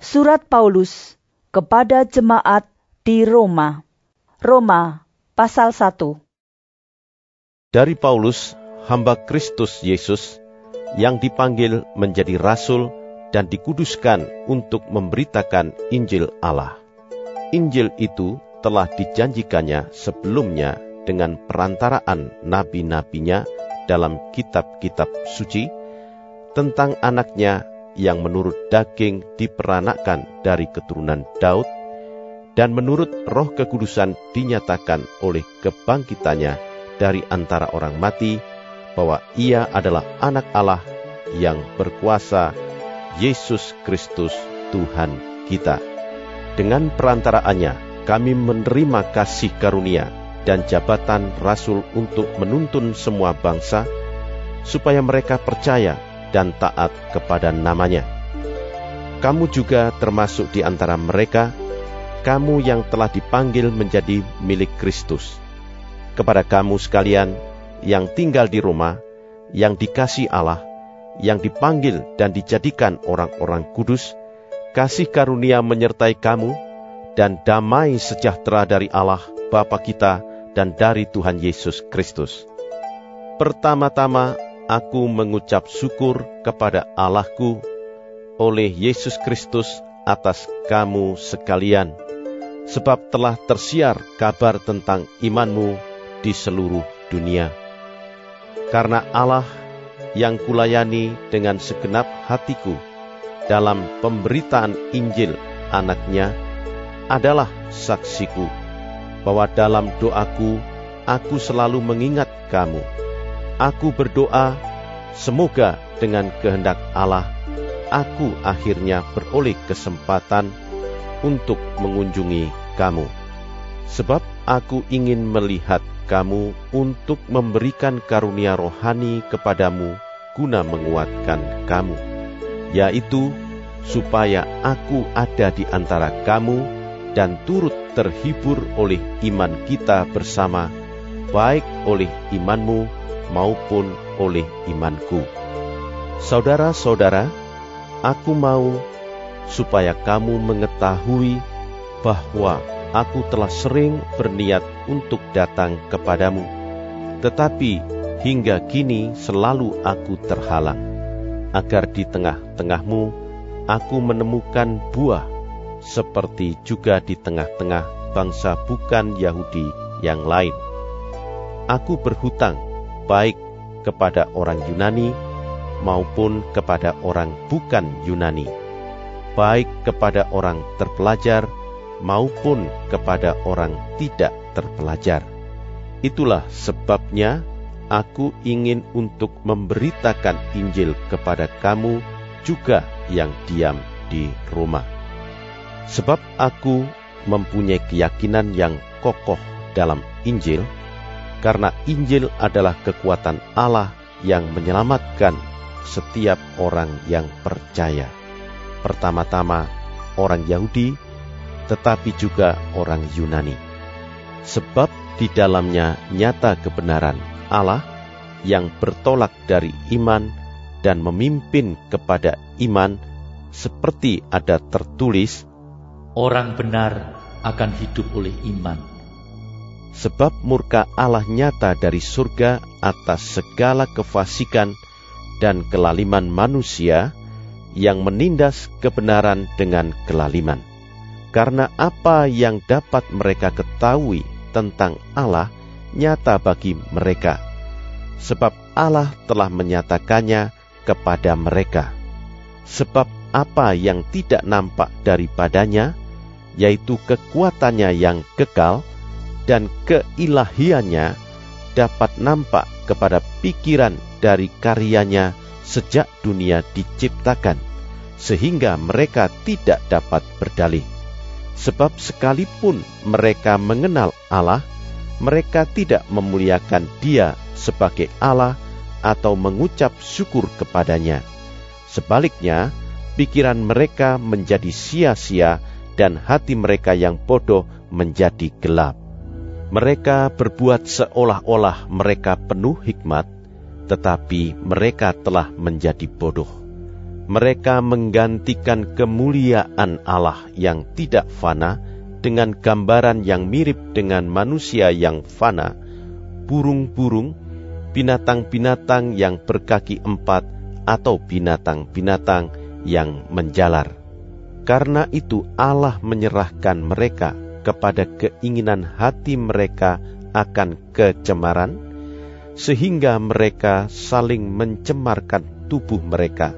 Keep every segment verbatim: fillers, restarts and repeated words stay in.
Surat Paulus kepada jemaat di Roma. Roma pasal satu. Dari Paulus, hamba Kristus Yesus, yang dipanggil menjadi rasul dan dikuduskan untuk memberitakan Injil Allah. Injil itu telah dijanjikannya sebelumnya dengan perantaraan nabi-nabinya dalam kitab-kitab suci, tentang anaknya yang menurut daging diperanakkan dari keturunan Daud, dan menurut Roh Kekudusan dinyatakan oleh kebangkitannya dari antara orang mati, bahwa ia adalah anak Allah yang berkuasa, Yesus Kristus Tuhan kita. Dengan perantaraannya kami menerima kasih karunia dan jabatan rasul untuk menuntun semua bangsa, supaya mereka percaya dan taat kepada namanya. Kamu juga termasuk di antara mereka, kamu yang telah dipanggil menjadi milik Kristus. Kepada kamu sekalian yang tinggal di Roma, yang dikasihi Allah, yang dipanggil dan dijadikan orang-orang kudus, kasih karunia menyertai kamu, dan damai sejahtera dari Allah Bapa kita dan dari Tuhan Yesus Kristus. Pertama-tama aku mengucap syukur kepada Allahku oleh Yesus Kristus atas kamu sekalian, sebab telah tersiar kabar tentang imanmu di seluruh dunia. Karena Allah yang kulayani dengan segenap hatiku dalam pemberitaan Injil anaknya adalah saksiku, bahwa dalam doaku aku selalu mengingat kamu. Aku berdoa, semoga dengan kehendak Allah, aku akhirnya beroleh kesempatan untuk mengunjungi kamu. Sebab aku ingin melihat kamu untuk memberikan karunia rohani kepadamu guna menguatkan kamu, yaitu supaya aku ada di antara kamu dan turut terhibur oleh iman kita bersama, baik oleh imanmu maupun oleh imanku. Saudara-saudara, aku mau supaya kamu mengetahui bahwa aku telah sering berniat untuk datang kepadamu, tetapi hingga kini selalu aku terhalang, agar di tengah-tengahmu aku menemukan buah, seperti juga di tengah-tengah bangsa bukan Yahudi yang lain. Aku berhutang baik kepada orang Yunani maupun kepada orang bukan Yunani, baik kepada orang terpelajar maupun kepada orang tidak terpelajar. Itulah sebabnya aku ingin untuk memberitakan Injil kepada kamu juga yang diam di Roma. Sebab aku mempunyai keyakinan yang kokoh dalam Injil, karena Injil adalah kekuatan Allah yang menyelamatkan setiap orang yang percaya. Pertama-tama orang Yahudi, tetapi juga orang Yunani. Sebab di dalamnya nyata kebenaran Allah yang bertolak dari iman dan memimpin kepada iman, seperti ada tertulis, orang benar akan hidup oleh iman. Sebab murka Allah nyata dari surga atas segala kefasikan dan kelaliman manusia yang menindas kebenaran dengan kelaliman. Karena apa yang dapat mereka ketahui tentang Allah nyata bagi mereka, sebab Allah telah menyatakannya kepada mereka. Sebab apa yang tidak nampak daripadanya, yaitu kekuatannya yang kekal dan keilahiannya, dapat nampak kepada pikiran dari karyanya sejak dunia diciptakan, sehingga mereka tidak dapat berdalih. Sebab sekalipun mereka mengenal Allah, mereka tidak memuliakan Dia sebagai Allah atau mengucap syukur kepadanya. Sebaliknya, pikiran mereka menjadi sia-sia dan hati mereka yang bodoh menjadi gelap. Mereka berbuat seolah-olah mereka penuh hikmat, tetapi mereka telah menjadi bodoh. Mereka menggantikan kemuliaan Allah yang tidak fana dengan gambaran yang mirip dengan manusia yang fana, burung-burung, binatang-binatang yang berkaki empat, atau binatang-binatang yang menjalar. Karena itu Allah menyerahkan mereka kepada keinginan hati mereka akan kecemaran, sehingga mereka saling mencemarkan tubuh mereka.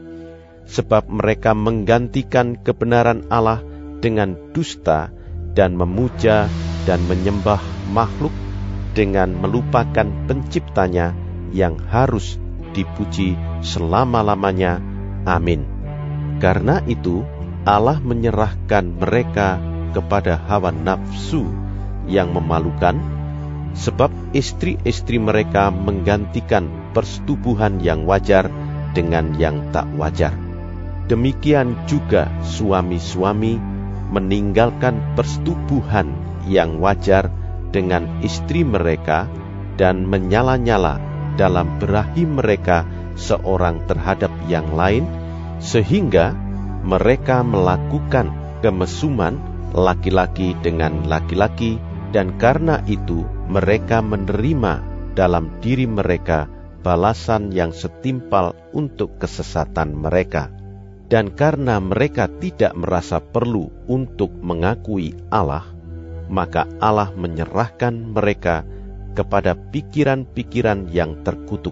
Sebab mereka menggantikan kebenaran Allah dengan dusta dan memuja dan menyembah makhluk dengan melupakan penciptanya yang harus dipuji selama-lamanya. Amin. Karena itu Allah menyerahkan mereka kepada hawa nafsu yang memalukan, sebab istri-istri mereka menggantikan persetubuhan yang wajar dengan yang tak wajar. Demikian juga suami-suami meninggalkan persetubuhan yang wajar dengan istri mereka dan menyala-nyala dalam berahi mereka seorang terhadap yang lain, sehingga mereka melakukan kemesuman laki-laki dengan laki-laki, dan karena itu mereka menerima dalam diri mereka balasan yang setimpal untuk kesesatan mereka. Dan karena mereka tidak merasa perlu untuk mengakui Allah, maka Allah menyerahkan mereka kepada pikiran-pikiran yang terkutuk,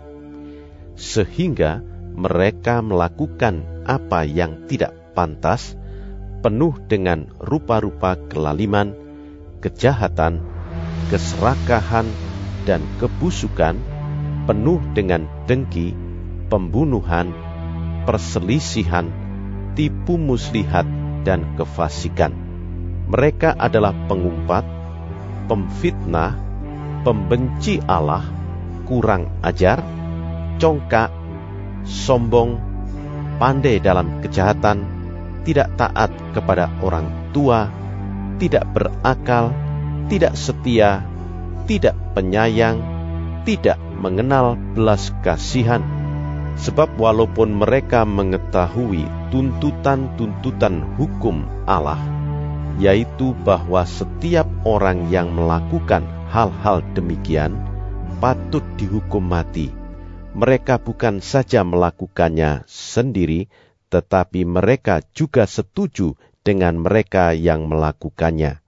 sehingga mereka melakukan apa yang tidak pantas, penuh dengan rupa-rupa kelaliman, kejahatan, keserakahan, dan kebusukan, penuh dengan dengki, pembunuhan, perselisihan, tipu muslihat, dan kefasikan. Mereka adalah pengumpat, pemfitnah, pembenci Allah, kurang ajar, congkak, sombong, pandai dalam kejahatan, tidak taat kepada orang tua, tidak berakal, tidak setia, tidak penyayang, tidak mengenal belas kasihan. Sebab walaupun mereka mengetahui tuntutan-tuntutan hukum Allah, yaitu bahwa setiap orang yang melakukan hal-hal demikian patut dihukum mati, mereka bukan saja melakukannya sendiri, tetapi mereka juga setuju dengan mereka yang melakukannya.